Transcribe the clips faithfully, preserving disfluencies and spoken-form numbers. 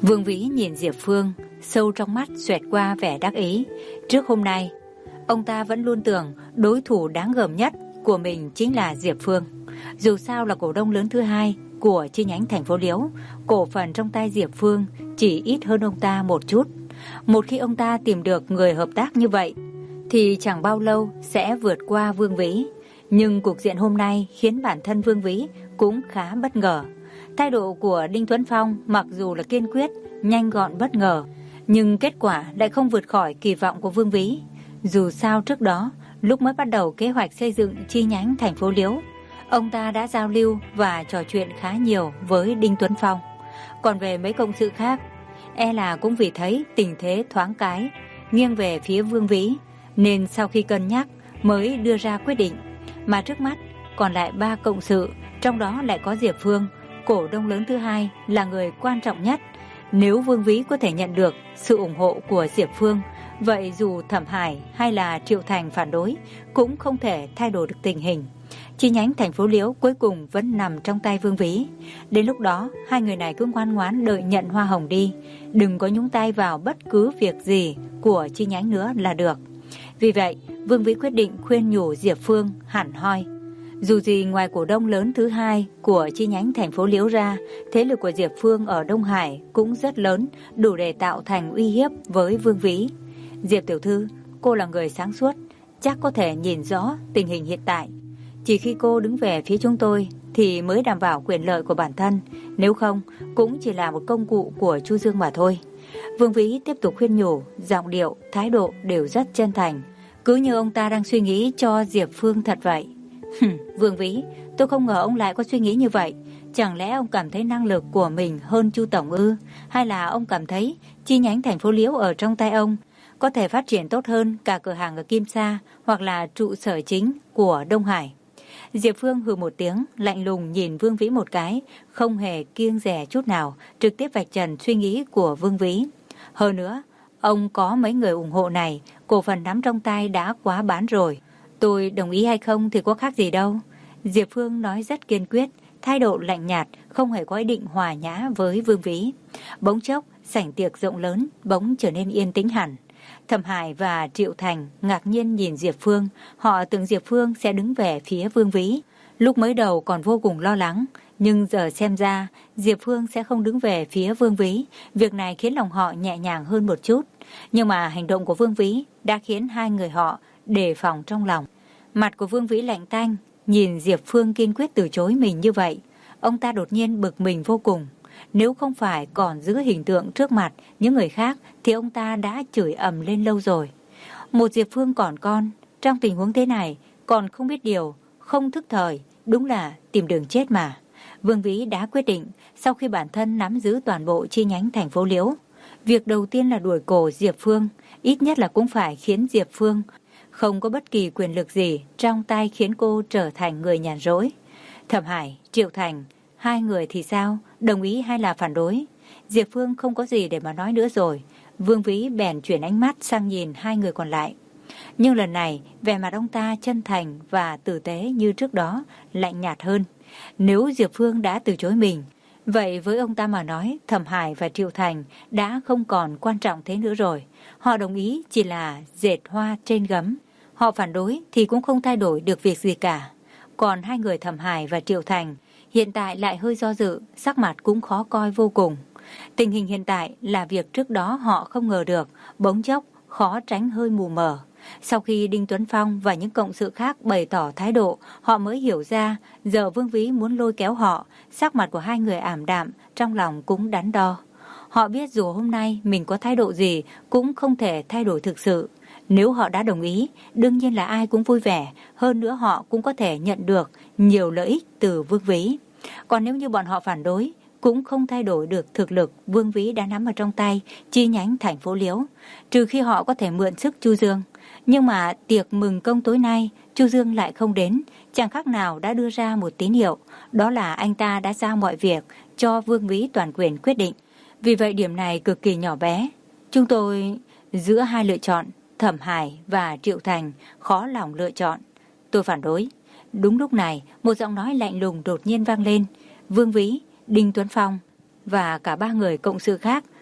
Vương Vĩ nhìn Diệp Phương, sâu trong mắt xoẹt qua vẻ đắc ý. Trước hôm nay, ông ta vẫn luôn tưởng đối thủ đáng gờm nhất của mình chính là Diệp Phương. Dù sao là cổ đông lớn thứ hai của chi nhánh thành phố Liễu, cổ phần trong tay Diệp Phương chỉ ít hơn ông ta một chút. Một khi ông ta tìm được người hợp tác như vậy, thì chẳng bao lâu sẽ vượt qua Vương Vĩ. Nhưng cuộc diện hôm nay khiến bản thân Vương Vĩ cũng khá bất ngờ. Thái độ của Đinh Tuấn Phong mặc dù là kiên quyết, nhanh gọn bất ngờ, nhưng kết quả lại không vượt khỏi kỳ vọng của Vương Vĩ. Dù sao trước đó, lúc mới bắt đầu kế hoạch xây dựng chi nhánh thành phố Liễu, ông ta đã giao lưu và trò chuyện khá nhiều với Đinh Tuấn Phong. Còn về mấy cộng sự khác, e là cũng vì thấy tình thế thoáng cái nghiêng về phía Vương Vĩ, nên sau khi cân nhắc mới đưa ra quyết định. Mà trước mắt còn lại ba cộng sự, trong đó lại có Diệp Phương, cổ đông lớn thứ hai, là người quan trọng nhất. Nếu Vương Vĩ có thể nhận được sự ủng hộ của Diệp Phương, vậy dù Thẩm Hải hay là Triệu Thành phản đối cũng không thể thay đổi được tình hình. Chi nhánh thành phố Liễu cuối cùng vẫn nằm trong tay Vương Vĩ. Đến lúc đó, hai người này cứ ngoan ngoãn đợi nhận hoa hồng đi, đừng có nhúng tay vào bất cứ việc gì của chi nhánh nữa là được. Vì vậy, Vương Vĩ quyết định khuyên nhủ Diệp Phương hẳn hoi. Dù gì ngoài cổ đông lớn thứ hai của chi nhánh thành phố Liễu ra, thế lực của Diệp Phương ở Đông Hải cũng rất lớn, đủ để tạo thành uy hiếp với Vương Vĩ. Diệp tiểu thư, cô là người sáng suốt, chắc có thể nhìn rõ tình hình hiện tại. Chỉ khi cô đứng về phía chúng tôi thì mới đảm bảo quyền lợi của bản thân, nếu không cũng chỉ là một công cụ của Chu Dương mà thôi. Vương Vĩ tiếp tục khuyên nhủ, giọng điệu, thái độ đều rất chân thành, cứ như ông ta đang suy nghĩ cho Diệp Phương thật vậy. Vương Vĩ, tôi không ngờ ông lại có suy nghĩ như vậy. Chẳng lẽ ông cảm thấy năng lực của mình hơn Chu Tổng ư? Hay là ông cảm thấy chi nhánh thành phố Liễu ở trong tay ông có thể phát triển tốt hơn cả cửa hàng ở Kim Sa hoặc là trụ sở chính của Đông Hải? Diệp Phương hừ một tiếng, lạnh lùng nhìn Vương Vĩ một cái, không hề kiêng dè chút nào, trực tiếp vạch trần suy nghĩ của Vương Vĩ. Hơn nữa, ông có mấy người ủng hộ này, cổ phần nắm trong tay đã quá bán rồi. Tôi đồng ý hay không thì có khác gì đâu. Diệp Phương nói rất kiên quyết, thái độ lạnh nhạt, không hề có ý định hòa nhã với Vương Vĩ. Bỗng chốc, sảnh tiệc rộng lớn bỗng trở nên yên tĩnh hẳn. Thẩm Hải và Triệu Thành ngạc nhiên nhìn Diệp Phương, họ tưởng Diệp Phương sẽ đứng về phía Vương Vĩ. Lúc mới đầu còn vô cùng lo lắng, nhưng giờ xem ra Diệp Phương sẽ không đứng về phía Vương Vĩ. Việc này khiến lòng họ nhẹ nhàng hơn một chút. Nhưng mà hành động của Vương Vĩ đã khiến hai người họ đề phòng trong lòng. Mặt của Vương Vĩ lạnh tanh, nhìn Diệp Phương kiên quyết từ chối mình như vậy, ông ta đột nhiên bực mình vô cùng. Nếu không phải còn giữ hình tượng trước mặt những người khác thì ông ta đã chửi ầm lên lâu rồi. Một Diệp Phương còn con, trong tình huống thế này còn không biết điều, không thức thời, đúng là tìm đường chết mà. Vương Vĩ đã quyết định, sau khi bản thân nắm giữ toàn bộ chi nhánh thành phố Liễu, việc đầu tiên là đuổi cổ Diệp Phương, ít nhất là cũng phải khiến Diệp Phương không có bất kỳ quyền lực gì trong tay, khiến cô trở thành người nhàn rỗi. Thẩm Hải, Triệu Thành, hai người thì sao? Đồng ý hay là phản đối? Diệp Phương không có gì để mà nói nữa rồi. Vương Vĩ bèn chuyển ánh mắt sang nhìn hai người còn lại. Nhưng lần này, vẻ mặt ông ta chân thành và tử tế như trước đó, lạnh nhạt hơn. Nếu Diệp Phương đã từ chối mình, vậy với ông ta mà nói, Thẩm Hải và Triệu Thành đã không còn quan trọng thế nữa rồi. Họ đồng ý chỉ là dệt hoa trên gấm. Họ phản đối thì cũng không thay đổi được việc gì cả. Còn hai người Thẩm Hải và Triệu Thành hiện tại lại hơi do dự, sắc mặt cũng khó coi vô cùng. Tình hình hiện tại là việc trước đó họ không ngờ được, bỗng chốc khó tránh hơi mù mờ. Sau khi Đinh Tuấn Phong và những cộng sự khác bày tỏ thái độ, họ mới hiểu ra giờ Vương Vĩ muốn lôi kéo họ. Sắc mặt của hai người ảm đạm, trong lòng cũng đắn đo. Họ biết dù hôm nay mình có thái độ gì cũng không thể thay đổi thực sự. Nếu họ đã đồng ý, đương nhiên là ai cũng vui vẻ, hơn nữa họ cũng có thể nhận được nhiều lợi ích từ Vương Vĩ. Còn nếu như bọn họ phản đối, cũng không thay đổi được thực lực Vương Vĩ đã nắm ở trong tay chi nhánh thành phố Liễu, trừ khi họ có thể mượn sức Chu Dương. Nhưng mà tiệc mừng công tối nay, Chu Dương lại không đến, chẳng khác nào đã đưa ra một tín hiệu, đó là anh ta đã giao mọi việc cho Vương Vĩ toàn quyền quyết định. Vì vậy điểm này cực kỳ nhỏ bé. Chúng tôi giữa hai lựa chọn, Thẩm Hải và Triệu Thành, khó lòng lựa chọn. Tôi phản đối. Đúng lúc này, một giọng nói lạnh lùng đột nhiên vang lên. Vương Vĩ, Đinh Tuấn Phong và cả ba người cộng sự khác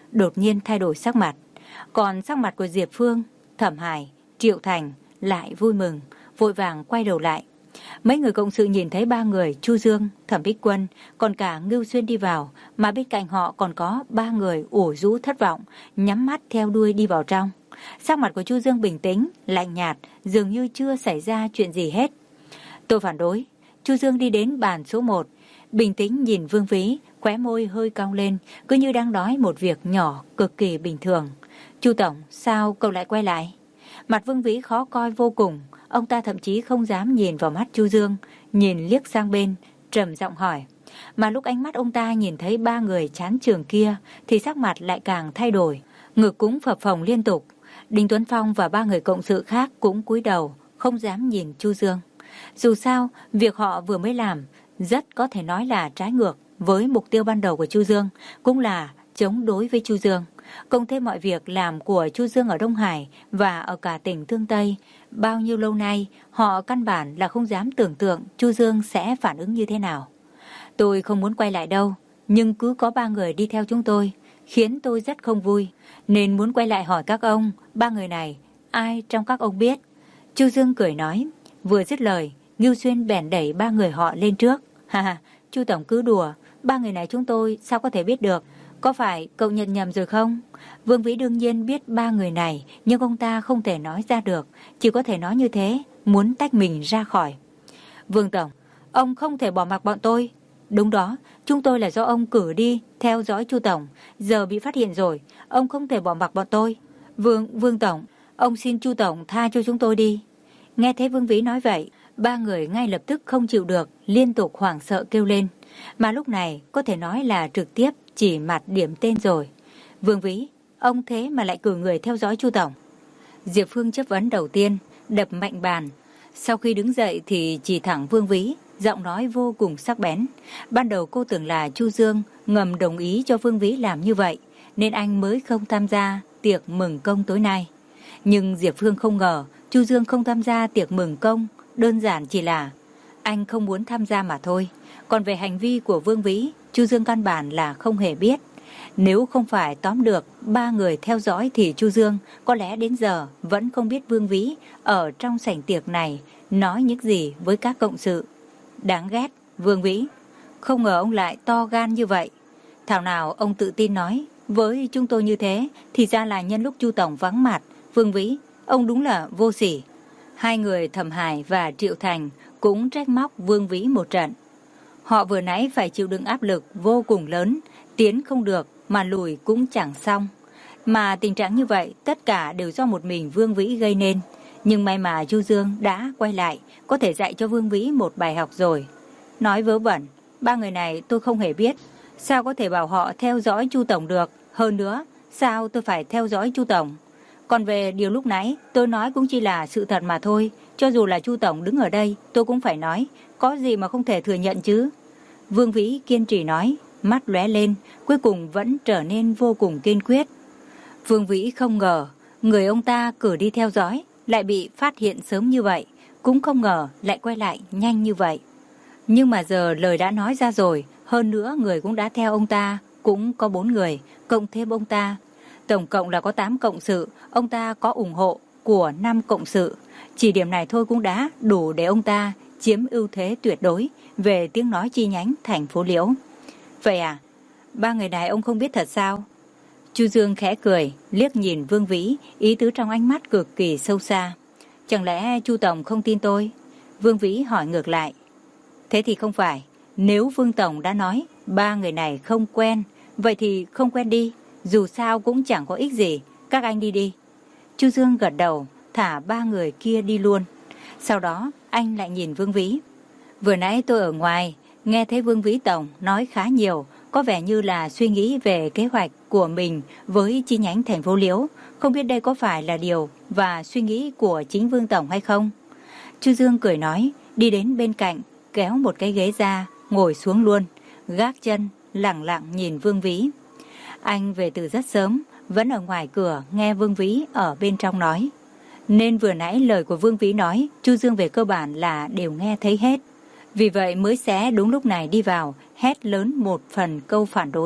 đột nhiên thay đổi sắc mặt. Còn sắc mặt của Diệp Phương, Thẩm Hải, Triệu Thành lại vui mừng, vội vàng quay đầu lại. Mấy người cộng sự nhìn thấy ba người Chu Dương, Thẩm Bích Quân, còn cả Ngưu Xuyên đi vào, mà bên cạnh họ còn có ba người ủ rũ thất vọng, nhắm mắt theo đuôi đi vào trong. Sắc mặt của Chu Dương bình tĩnh, lạnh nhạt, dường như chưa xảy ra chuyện gì hết. Tôi phản đối. Chu Dương đi đến bàn số một, bình tĩnh nhìn Vương Vĩ, khóe môi hơi cong lên, cứ như đang nói một việc nhỏ cực kỳ bình thường. Chu tổng, sao cậu lại quay lại? Mặt Vương Vĩ khó coi vô cùng, ông ta thậm chí không dám nhìn vào mắt Chu Dương, nhìn liếc sang bên, trầm giọng hỏi. Mà lúc ánh mắt ông ta nhìn thấy ba người chán trường kia, thì sắc mặt lại càng thay đổi, ngực cũng phập phồng liên tục. Đinh Tuấn Phong và ba người cộng sự khác cũng cúi đầu, không dám nhìn Chu Dương. Dù sao, việc họ vừa mới làm rất có thể nói là trái ngược với mục tiêu ban đầu của Chu Dương, cũng là chống đối với Chu Dương. Cộng thêm mọi việc làm của Chu Dương ở Đông Hải và ở cả tỉnh Thương Tây, bao nhiêu lâu nay họ căn bản là không dám tưởng tượng Chu Dương sẽ phản ứng như thế nào. Tôi không muốn quay lại đâu, nhưng cứ có ba người đi theo chúng tôi, khiến tôi rất không vui, nên muốn quay lại hỏi các ông, ba người này, ai trong các ông biết? Chu Dương cười nói, vừa dứt lời, Ngưu Xuyên bèn đẩy ba người họ lên trước. Ha ha, Chu tổng cứ đùa, ba người này chúng tôi sao có thể biết được? Có phải cậu nhận nhầm rồi không? Vương Vĩ đương nhiên biết ba người này, nhưng ông ta không thể nói ra được, chỉ có thể nói như thế, muốn tách mình ra khỏi. Vương tổng, ông không thể bỏ mặc bọn tôi. Đúng đó, chúng tôi là do ông cử đi theo dõi Chu tổng, giờ bị phát hiện rồi, ông không thể bỏ mặc bọn tôi. Vương Vương tổng, ông xin Chu tổng tha cho chúng tôi đi. Nghe thấy Vương Vĩ nói vậy, ba người ngay lập tức không chịu được, liên tục hoảng sợ kêu lên. Mà lúc này có thể nói là trực tiếp chỉ mặt điểm tên rồi. Vương Vĩ, ông thế mà lại cử người theo dõi Chu tổng. Diệp Phương chất vấn đầu tiên, đập mạnh bàn. Sau khi đứng dậy thì chỉ thẳng Vương Vĩ, giọng nói vô cùng sắc bén. Ban đầu cô tưởng là Chu Dương ngầm đồng ý cho Vương Vĩ làm như vậy, nên anh mới không tham gia tiệc mừng công tối nay. Nhưng Diệp Phương không ngờ Chu Dương không tham gia tiệc mừng công, đơn giản chỉ là anh không muốn tham gia mà thôi. Còn về hành vi của Vương Vĩ, Chu Dương căn bản là không hề biết. Nếu không phải tóm được ba người theo dõi thì Chu Dương có lẽ đến giờ vẫn không biết Vương Vĩ ở trong sảnh tiệc này nói những gì với các cộng sự. Đáng ghét, Vương Vĩ. Không ngờ ông lại to gan như vậy. Thảo nào ông tự tin nói với chúng tôi như thế, thì ra là nhân lúc Chu tổng vắng mặt. Vương Vĩ, ông đúng là vô sỉ. Hai người Thẩm Hải và Triệu Thành cũng trách móc Vương Vĩ một trận. Họ vừa nãy phải chịu đựng áp lực vô cùng lớn, tiến không được mà lùi cũng chẳng xong. Mà tình trạng như vậy tất cả đều do một mình Vương Vĩ gây nên. Nhưng may mà Chu Dương đã quay lại, có thể dạy cho Vương Vĩ một bài học rồi. Nói vớ vẩn, ba người này tôi không hề biết. Sao có thể bảo họ theo dõi Chu tổng được? Hơn nữa, sao tôi phải theo dõi Chu tổng? Còn về điều lúc nãy, tôi nói cũng chỉ là sự thật mà thôi. Cho dù là Chu tổng đứng ở đây, tôi cũng phải nói. Có gì mà không thể thừa nhận chứ? Vương Vĩ kiên trì nói, mắt lóe lên, cuối cùng vẫn trở nên vô cùng kiên quyết. Vương Vĩ không ngờ, người ông ta cử đi theo dõi, lại bị phát hiện sớm như vậy. Cũng không ngờ lại quay lại nhanh như vậy. Nhưng mà giờ lời đã nói ra rồi, hơn nữa người cũng đã theo ông ta, cũng có bốn người, cộng thêm ông ta. Tổng cộng là có tám cộng sự, ông ta có ủng hộ của năm cộng sự. Chỉ điểm này thôi cũng đã đủ để ông ta chiếm ưu thế tuyệt đối về tiếng nói chi nhánh thành phố Liễu. Vậy à, ba người này ông không biết thật sao? Chu Dương khẽ cười, liếc nhìn Vương Vĩ, ý tứ trong ánh mắt cực kỳ sâu xa. Chẳng lẽ Chu tổng không tin tôi? Vương Vĩ hỏi ngược lại. Thế thì không phải, nếu Vương tổng đã nói ba người này không quen, vậy thì không quen đi, dù sao cũng chẳng có ích gì, các anh đi đi. Chu Dương gật đầu, thả ba người kia đi luôn. Sau đó anh lại nhìn Vương Vĩ. Vừa nãy tôi ở ngoài, nghe thấy Vương Vĩ tổng nói khá nhiều, có vẻ như là suy nghĩ về kế hoạch của mình với chi nhánh thành phố Liễu. Không biết đây có phải là điều và suy nghĩ của chính Vương tổng hay không? Chu Dương cười nói, đi đến bên cạnh, kéo một cái ghế ra, ngồi xuống luôn, gác chân, lẳng lặng nhìn Vương Vĩ. Anh về từ rất sớm, vẫn ở ngoài cửa nghe Vương Vĩ ở bên trong nói. Nên vừa nãy lời của Vương Vĩ nói, Chu Dương về cơ bản là đều nghe thấy hết. Vì vậy mới sẽ đúng lúc này đi vào, hét lớn một phần câu phản đối.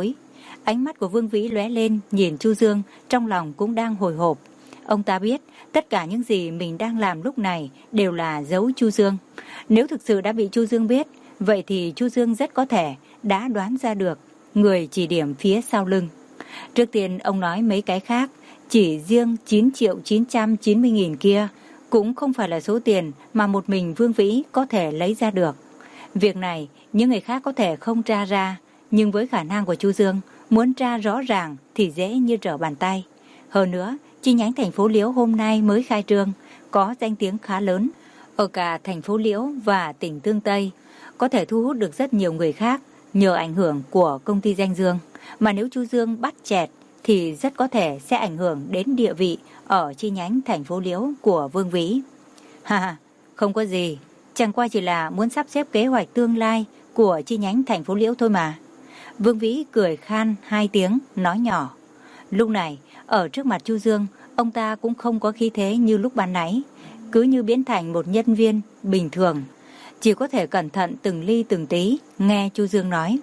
Ánh mắt của Vương Vĩ lóe lên, nhìn Chu Dương, trong lòng cũng đang hồi hộp. Ông ta biết tất cả những gì mình đang làm lúc này đều là giấu Chu Dương. Nếu thực sự đã bị Chu Dương biết, vậy thì Chu Dương rất có thể đã đoán ra được người chỉ điểm phía sau lưng. Trước tiên ông nói mấy cái khác, chỉ riêng chín triệu chín trăm chín mươi nghìn kia cũng không phải là số tiền mà một mình Vương Vĩ có thể lấy ra được. Việc này những người khác có thể không tra ra, nhưng với khả năng của Chu Dương, muốn tra rõ ràng thì dễ như trở bàn tay. Hơn nữa, chi nhánh thành phố Liễu hôm nay mới khai trương, có danh tiếng khá lớn ở cả thành phố Liễu và tỉnh Tương Tây, có thể thu hút được rất nhiều người khác nhờ ảnh hưởng của công ty danh Dương. Mà nếu Chu Dương bắt chẹt thì rất có thể sẽ ảnh hưởng đến địa vị ở chi nhánh thành phố Liễu của Vương Vĩ. Ha ha, không có gì, chẳng qua chỉ là muốn sắp xếp kế hoạch tương lai của chi nhánh thành phố Liễu thôi mà. Vương Vĩ cười khan hai tiếng, nói nhỏ. Lúc này, ở trước mặt Chu Dương, ông ta cũng không có khí thế như lúc ban nãy, cứ như biến thành một nhân viên bình thường, chỉ có thể cẩn thận từng ly từng tí nghe Chu Dương nói.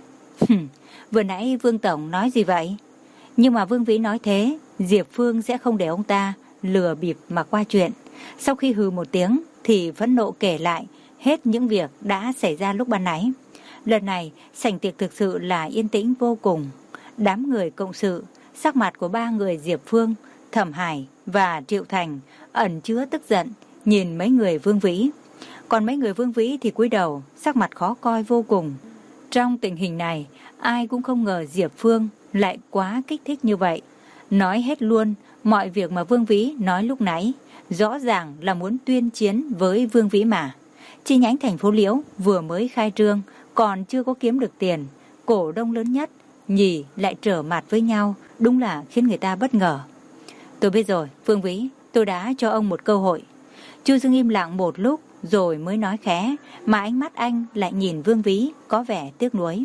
Vừa nãy Vương Tổng nói gì vậy? Nhưng mà Vương Vĩ nói thế, Diệp Phương sẽ không để ông ta lừa bịp mà qua chuyện. Sau khi hừ một tiếng thì phẫn nộ kể lại hết những việc đã xảy ra lúc ban nãy. Lần này sảnh tiệc thực sự là yên tĩnh vô cùng. Đám người cộng sự, sắc mặt của ba người Diệp Phương, Thẩm Hải và Triệu Thành ẩn chứa tức giận nhìn mấy người Vương Vĩ. Còn mấy người Vương Vĩ thì cúi đầu, sắc mặt khó coi vô cùng. Trong tình hình này, ai cũng không ngờ Diệp Phương lại quá kích thích như vậy. Nói hết luôn mọi việc mà Vương Vĩ nói lúc nãy, rõ ràng là muốn tuyên chiến với Vương Vĩ mà. Chi nhánh thành phố Liễu vừa mới khai trương, còn chưa có kiếm được tiền, cổ đông lớn nhất nhì lại trở mặt với nhau, đúng là khiến người ta bất ngờ. Tôi biết rồi, Vương Vĩ, tôi đã cho ông một cơ hội. Chu Dương im lặng một lúc rồi mới nói khẽ, mà ánh mắt anh lại nhìn Vương Vĩ có vẻ tiếc nuối.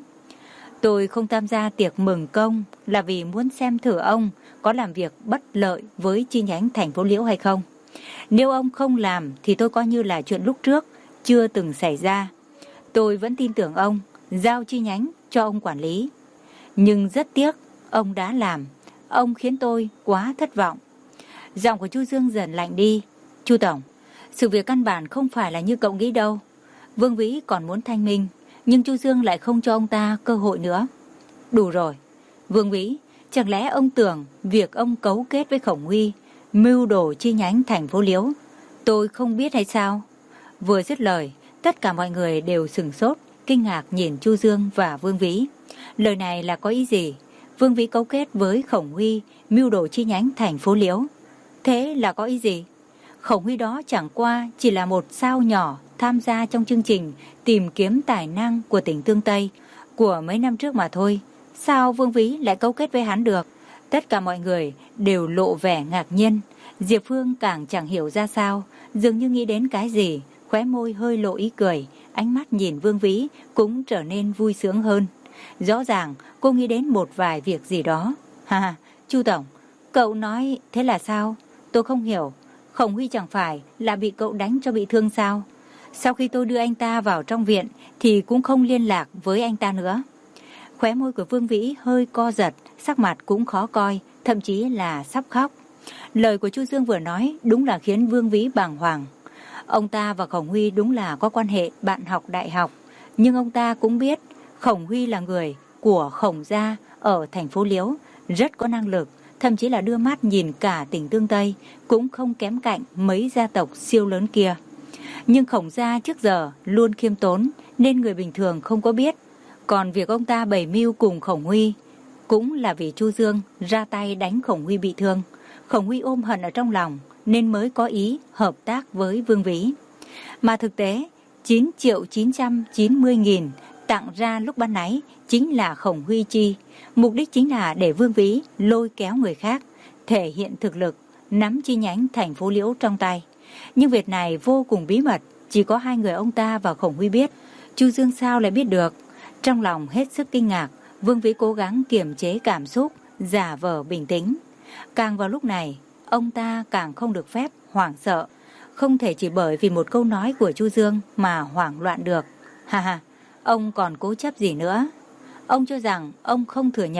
Tôi không tham gia tiệc mừng công là vì muốn xem thử ông có làm việc bất lợi với chi nhánh thành phố Liễu hay không. Nếu ông không làm thì tôi coi như là chuyện lúc trước chưa từng xảy ra. Tôi vẫn tin tưởng ông, giao chi nhánh cho ông quản lý. Nhưng rất tiếc, ông đã làm. Ông khiến tôi quá thất vọng. Giọng của Chu Dương dần lạnh đi. Chu Tổng, sự việc căn bản không phải là như cậu nghĩ đâu. Vương Vĩ còn muốn thanh minh, nhưng Chu Dương lại không cho ông ta cơ hội nữa. Đủ rồi. Vương Vĩ, chẳng lẽ ông tưởng việc ông cấu kết với Khổng Huy, mưu đồ chi nhánh thành phố Liễu, tôi không biết hay sao? Vừa dứt lời, tất cả mọi người đều sửng sốt, kinh ngạc nhìn Chu Dương và Vương Vĩ. Lời này là có ý gì? Vương Vĩ cấu kết với Khổng Huy, mưu đồ chi nhánh thành phố Liễu. Thế là có ý gì? Khổng Huy đó chẳng qua chỉ là một sao nhỏ tham gia trong chương trình tìm kiếm tài năng của tỉnh Tương Tây của mấy năm trước mà thôi. Sao Vương Vĩ lại cấu kết với hắn được? Tất cả mọi người đều lộ vẻ ngạc nhiên. Diệp Phương càng chẳng hiểu ra sao, dường như nghĩ đến cái gì, khóe môi hơi lộ ý cười, ánh mắt nhìn Vương Vĩ cũng trở nên vui sướng hơn. Rõ ràng cô nghĩ đến một vài việc gì đó. Ha, Chu Tổng, cậu nói thế là sao? Tôi không hiểu. Khổng Huy chẳng phải là bị cậu đánh cho bị thương sao? Sau khi tôi đưa anh ta vào trong viện thì cũng không liên lạc với anh ta nữa. Khóe môi của Vương Vĩ hơi co giật, sắc mặt cũng khó coi, thậm chí là sắp khóc. Lời của Chu Dương vừa nói đúng là khiến Vương Vĩ bàng hoàng. Ông ta và Khổng Huy đúng là có quan hệ bạn học đại học, nhưng ông ta cũng biết Khổng Huy là người của Khổng gia ở thành phố Liễu, rất có năng lực, thậm chí là đưa mắt nhìn cả tỉnh Tương Tây, cũng không kém cạnh mấy gia tộc siêu lớn kia. Nhưng Khổng gia trước giờ luôn khiêm tốn nên người bình thường không có biết. Còn việc ông ta bày mưu cùng Khổng Huy cũng là vì Chu Dương ra tay đánh Khổng Huy bị thương. Khổng Huy ôm hận ở trong lòng nên mới có ý hợp tác với Vương Vĩ. Mà thực tế chín triệu chín trăm chín mươi nghìn tặng ra lúc ban nãy chính là Khổng Huy chi. Mục đích chính là để Vương Vĩ lôi kéo người khác, thể hiện thực lực, nắm chi nhánh thành phố Liễu trong tay. Nhưng việc này vô cùng bí mật, chỉ có hai người ông ta và Khổng Huy biết. Chu Dương sao lại biết được? Trong lòng hết sức kinh ngạc, Vương Vĩ cố gắng kiềm chế cảm xúc, giả vờ bình tĩnh. Càng vào lúc này, ông ta càng không được phép hoảng sợ. Không thể chỉ bởi vì một câu nói của Chu Dương mà hoảng loạn được. Ha ha, ông còn cố chấp gì nữa? Ông cho rằng ông không thừa nhận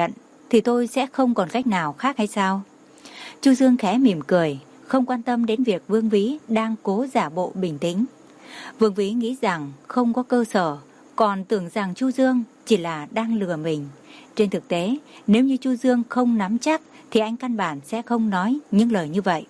thì tôi sẽ không còn cách nào khác hay sao? Chu Dương khẽ mỉm cười, không quan tâm đến việc Vương Vĩ đang cố giả bộ bình tĩnh. Vương Vĩ nghĩ rằng không có cơ sở, còn tưởng rằng Chu Dương chỉ là đang lừa mình. Trên thực tế, nếu như Chu Dương không nắm chắc thì anh căn bản sẽ không nói những lời như vậy.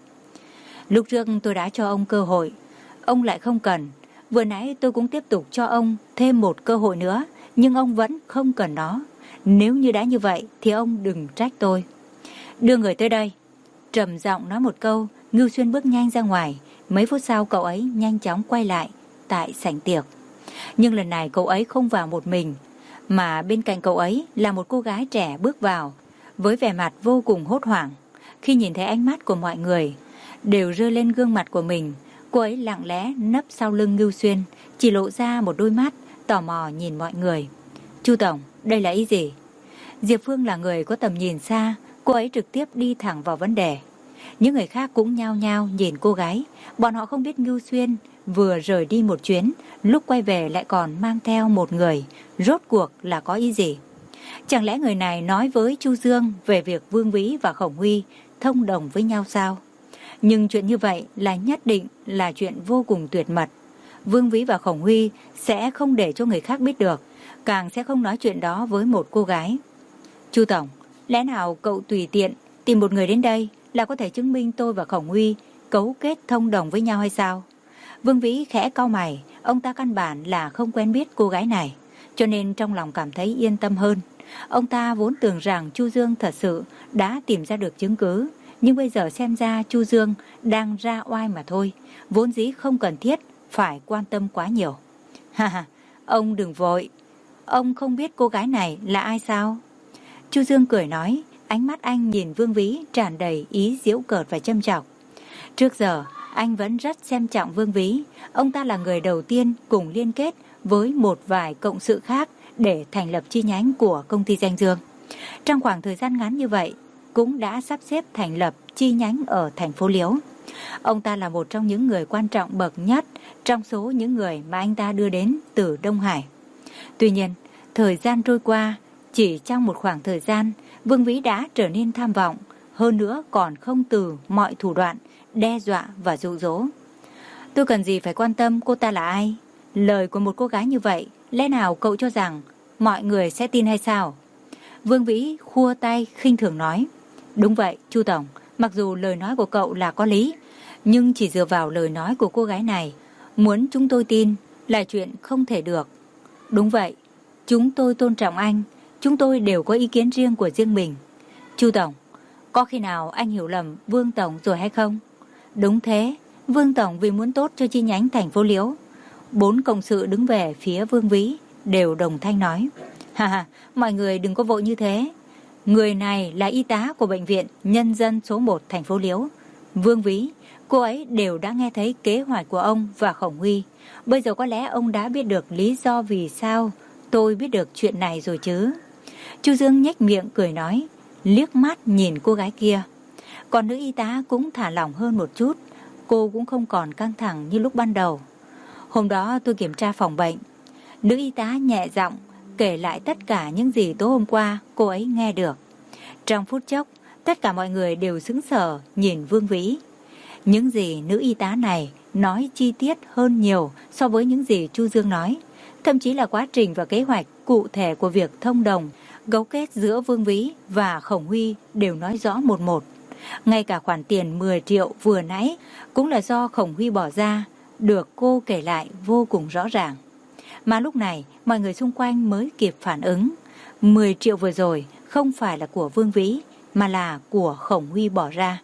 Lúc trước tôi đã cho ông cơ hội, ông lại không cần. Vừa nãy tôi cũng tiếp tục cho ông thêm một cơ hội nữa, nhưng ông vẫn không cần nó. Nếu như đã như vậy thì ông đừng trách tôi. Đưa người tới đây. Trầm giọng nói một câu, Ngưu Xuyên bước nhanh ra ngoài. Mấy phút sau cậu ấy nhanh chóng quay lại tại sảnh tiệc. Nhưng lần này cậu ấy không vào một mình, mà bên cạnh cậu ấy là một cô gái trẻ bước vào, với vẻ mặt vô cùng hốt hoảng. Khi nhìn thấy ánh mắt của mọi người đều rơi lên gương mặt của mình, cô ấy lặng lẽ nấp sau lưng Ngưu Xuyên, chỉ lộ ra một đôi mắt tò mò nhìn mọi người. Chu tổng, đây là ý gì? Diệp Phương là người có tầm nhìn xa, cô ấy trực tiếp đi thẳng vào vấn đề. Những người khác cũng nhao nhao nhìn cô gái. Bọn họ không biết Ngưu Xuyên vừa rời đi một chuyến, lúc quay về lại còn mang theo một người. Rốt cuộc là có ý gì? Chẳng lẽ người này nói với Chu Dương về việc Vương Vĩ và Khổng Huy thông đồng với nhau sao? Nhưng chuyện như vậy là nhất định là chuyện vô cùng tuyệt mật. Vương Vĩ và Khổng Huy sẽ không để cho người khác biết được, càng sẽ không nói chuyện đó với một cô gái. Chu tổng, lẽ nào cậu tùy tiện tìm một người đến đây là có thể chứng minh tôi và Khổng Huy cấu kết thông đồng với nhau hay sao? Vương Vĩ khẽ cau mày, ông ta căn bản là không quen biết cô gái này, cho nên trong lòng cảm thấy yên tâm hơn. Ông ta vốn tưởng rằng Chu Dương thật sự đã tìm ra được chứng cứ, nhưng bây giờ xem ra Chu Dương đang ra oai mà thôi, vốn dĩ không cần thiết phải quan tâm quá nhiều. Ha ha, ông đừng vội, ông không biết cô gái này là ai sao? Chu Dương cười nói, ánh mắt anh nhìn Vương Vĩ tràn đầy ý giễu cợt và châm chọc. Trước giờ, anh vẫn rất xem trọng Vương Vĩ. Ông ta là người đầu tiên cùng liên kết với một vài cộng sự khác để thành lập chi nhánh của công ty Danh Dương. Trong khoảng thời gian ngắn như vậy, cũng đã sắp xếp thành lập chi nhánh ở thành phố Liễu. Ông ta là một trong những người quan trọng bậc nhất trong số những người mà anh ta đưa đến từ Đông Hải. Tuy nhiên, thời gian trôi qua, chỉ trong một khoảng thời gian, Vương Vĩ đã trở nên tham vọng, hơn nữa còn không từ mọi thủ đoạn đe dọa và dụ dỗ. Tôi cần gì phải quan tâm cô ta là ai? Lời của một cô gái như vậy, lẽ nào cậu cho rằng mọi người sẽ tin hay sao? Vương Vĩ khua tay khinh thường nói. Đúng vậy, Chu tổng, mặc dù lời nói của cậu là có lý, nhưng chỉ dựa vào lời nói của cô gái này, muốn chúng tôi tin là chuyện không thể được. Đúng vậy, chúng tôi tôn trọng anh, chúng tôi đều có ý kiến riêng của riêng mình. Chu tổng, có khi nào anh hiểu lầm Vương tổng rồi hay không? Đúng thế, Vương tổng vì muốn tốt cho chi nhánh thành phố Liễu. Bốn cộng sự đứng về phía Vương Vĩ đều đồng thanh nói. Ha ha, mọi người đừng có vội như thế. Người này là y tá của bệnh viện Nhân dân số một thành phố Liễu. Vương Vĩ, cô ấy đều đã nghe thấy kế hoạch của ông và Khổng Huy. Bây giờ có lẽ ông đã biết được lý do vì sao tôi biết được chuyện này rồi chứ. Chu Dương nhếch miệng cười nói, liếc mắt nhìn cô gái kia. Còn nữ y tá cũng thả lỏng hơn một chút, cô cũng không còn căng thẳng như lúc ban đầu. Hôm đó tôi kiểm tra phòng bệnh, nữ y tá nhẹ giọng kể lại tất cả những gì tối hôm qua cô ấy nghe được. Trong phút chốc, tất cả mọi người đều sững sờ nhìn Vương Vĩ. Những gì nữ y tá này nói chi tiết hơn nhiều so với những gì Chu Dương nói, thậm chí là quá trình và kế hoạch cụ thể của việc thông đồng, cấu kết giữa Vương Vĩ và Khổng Huy đều nói rõ một một. Ngay cả khoản tiền mười triệu vừa nãy cũng là do Khổng Huy bỏ ra, được cô kể lại vô cùng rõ ràng. Mà lúc này mọi người xung quanh mới kịp phản ứng. mười triệu vừa rồi không phải là của Vương Vĩ mà là của Khổng Huy bỏ ra.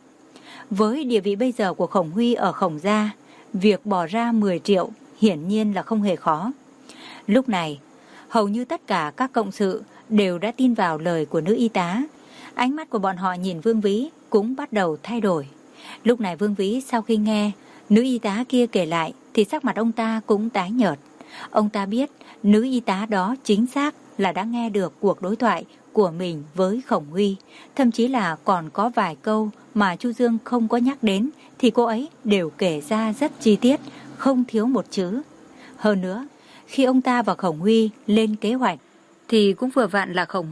Với địa vị bây giờ của Khổng Huy ở Khổng gia, việc bỏ ra mười triệu hiển nhiên là không hề khó. Lúc này, hầu như tất cả các cộng sự đều đã tin vào lời của nữ y tá. Ánh mắt của bọn họ nhìn Vương Vĩ cũng bắt đầu thay đổi. Lúc này Vương Vĩ sau khi nghe nữ y tá kia kể lại thì sắc mặt ông ta cũng tái nhợt. Ông ta biết nữ y tá đó chính xác là đã nghe được cuộc đối thoại của mình với Khổng Huy. Thậm chí là còn có vài câu mà Chu Dương không có nhắc đến thì cô ấy đều kể ra rất chi tiết, không thiếu một chữ. Hơn nữa, khi ông ta và Khổng Huy lên kế hoạch thì cũng vừa vặn là Khổng Huy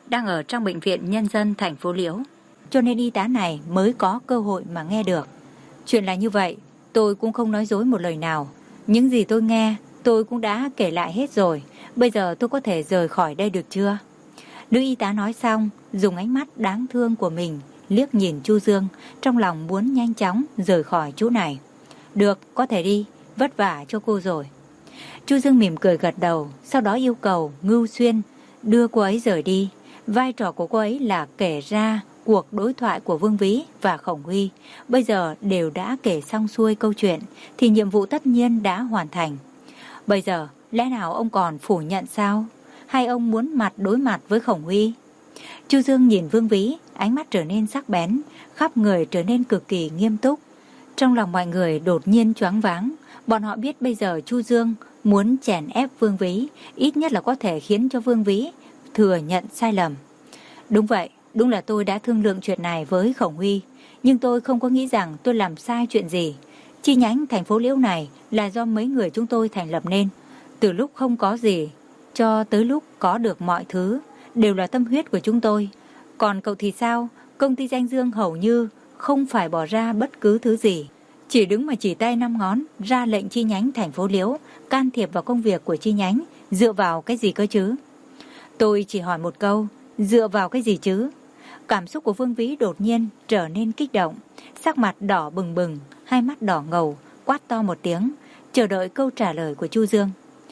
đang ở trong bệnh viện nhân dân thành phố Liễu, cho nên y tá này mới có cơ hội mà nghe được. Chuyện là như vậy, tôi cũng không nói dối một lời nào. Những gì tôi nghe, tôi cũng đã kể lại hết rồi. Bây giờ tôi có thể rời khỏi đây được chưa? Nữ y tá nói xong, dùng ánh mắt đáng thương của mình liếc nhìn Chu Dương, trong lòng muốn nhanh chóng rời khỏi chỗ này. Được, có thể đi, vất vả cho cô rồi. Chu Dương mỉm cười gật đầu, sau đó yêu cầu Ngưu Xuyên đưa cô ấy rời đi. Vai trò của cô ấy là kể ra cuộc đối thoại của Vương Vĩ và Khổng Huy. Bây giờ đều đã kể xong xuôi câu chuyện, thì nhiệm vụ tất nhiên đã hoàn thành. Bây giờ, lẽ nào ông còn phủ nhận sao? Hay ông muốn mặt đối mặt với Khổng Huy? Chu Dương nhìn Vương Vĩ, ánh mắt trở nên sắc bén, khắp người trở nên cực kỳ nghiêm túc. Trong lòng mọi người đột nhiên choáng váng. Bọn họ biết bây giờ Chu Dương muốn chèn ép Vương Vĩ, ít nhất là có thể khiến cho Vương Vĩ thừa nhận sai lầm. Đúng vậy, đúng là tôi đã thương lượng chuyện này với Khổng Huy, nhưng tôi không có nghĩ rằng tôi làm sai chuyện gì. Chi nhánh thành phố Liễu này là do mấy người chúng tôi thành lập nên. Từ lúc không có gì cho tới lúc có được mọi thứ đều là tâm huyết của chúng tôi. Còn cậu thì sao? Công ty Danh Dương hầu như không phải bỏ ra bất cứ thứ gì, chỉ đứng mà chỉ tay năm ngón ra lệnh chi nhánh thành phố Liễu can thiệp vào công việc của chi nhánh. Dựa vào cái gì cơ chứ? Tôi chỉ hỏi một câu, dựa vào cái gì chứ? Cảm xúc của Vương Vĩ đột nhiên trở nên kích động, sắc mặt đỏ bừng bừng, hai mắt đỏ ngầu, quát to một tiếng, chờ đợi câu trả lời của Chu Dương.